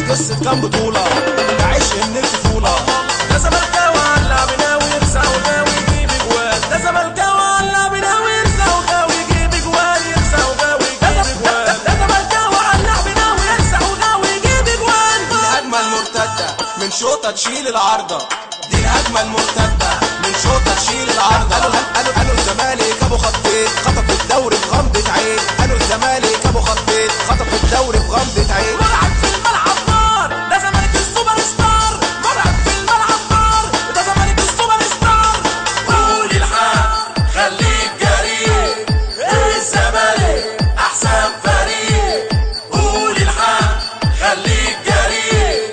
قصة كام بطولة ده عشق من الطفولة. ده زملكاوي على بناوي يرزع وغاوي يجيب اجوان. ده زملكاوي على بناوي يرزع وغاوي يجيب اجوان. يرزع وغاوي يجيب اجوان. ده زملكاوي على بناوي يرزع وغاوي يجيب اجوان. دي الهجمة المرتدة من شوطة تشيل العارضة. دي الهجمة المرتدة من شوطة تشيل العارضة. قالوا الزمالك ابو خطين خطف الدوري بغمضة عين. قالوا الزمالك ابو خطين خطف الدوري بغمضة عين. مرعب في الملعب نار ده زمالك السوبر ستار. مرعب في الملعب نار ده زمالك السوبر ستار. قول الحق خليك جريء الزمالك احسن فريق. قول الحق خليك جريء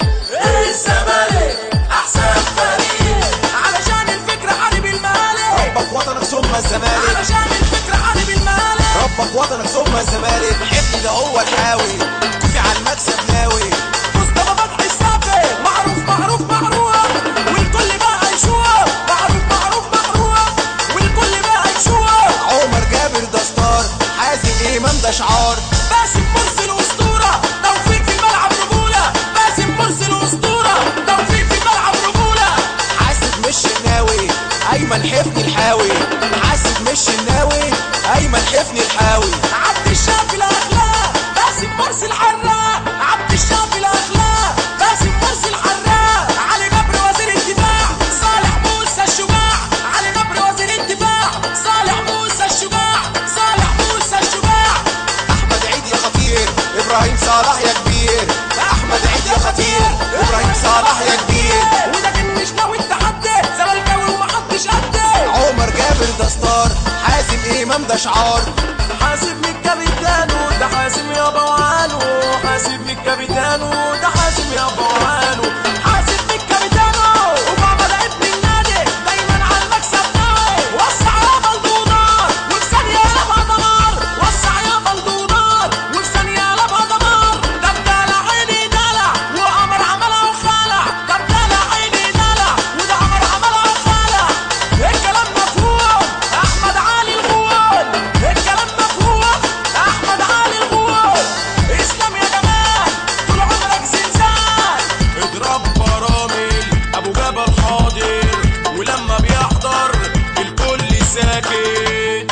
الزمالك احسن فريق. علشان الفكرة حارب المالك. ربك وطنك ثم الزمالك. علشان الفكرة حارب المالك. ربك وطنك ثم الزمالك. حبني ده هو الحاوي كوفي على المكسب ناوي. مصطفى فتحي السافر معروف معروف معروف والكل بقى يشوف. معروف معروف معروف والكل بقى يشوف. عمر جابر ده ستار حازم امام ده شعار. باسم مرسي الاسطورة توفيق في الملعب رجولة. باسم مرسي الاسطورة توفيق في الملعب رجولة. حاسب مش الناوي ايمن حفني الحاوي. حاسب مش الناوي ايمن حفني الحاوي. عبد الشافي الاخلاق باسم مرسي الحراق. عبد الشافي الاخلاق باسم مرسي الحراق. علي جبر وزير الدفاع صالح موسى الشجاع. علي جبر وزير الدفاع صالح موسى الشجاع. صالح موسى الشجاع. احمد عيد يا خطير ابراهيم صلاح يا كبير. احمد عيد يا خطير ابراهيم صلاح يا كبير. وده كان مش ناوي التحدي زملكاوي ومحدش قده. عمر جابر ده ستار حازم امام ده شعار. حاسب من كابيتانو ده حازم يا بوانو. حاسب من كابيتانو ده حازم يا بوانو. حاسب من كابيتانو وبابا ده ابن النادي دايما على المكسب ناوي. وسع يا بلدونار وفي ثانية لبها دمار. وسع يا بلدونار وفي ثانية لبها دمار. ده بدالع عيني دلع وقمر عملها وخالع. ده بدالع عيني دلع وده قمر عملها وخالع. الكلام مفهوم احمد علي الغول. الكلام مفهوم احمد علي الغول. اسلام يا جمال طول عمرك زلزال. اضرب برامل ابو جبل حاضر ولما بيحضر الكل ساكت.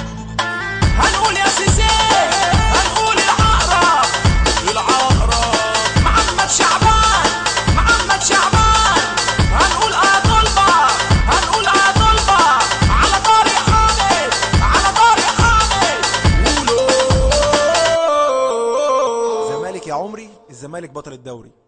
هنقول يا سيسي هنقول العقرب. العقرب محمد شعبان. محمد شعبان. هنقول طلبة. هنقول طلبة على طارق حامد. على طارق حامد. قولوا الزمالك يا عمري الزمالك بطل الدوري.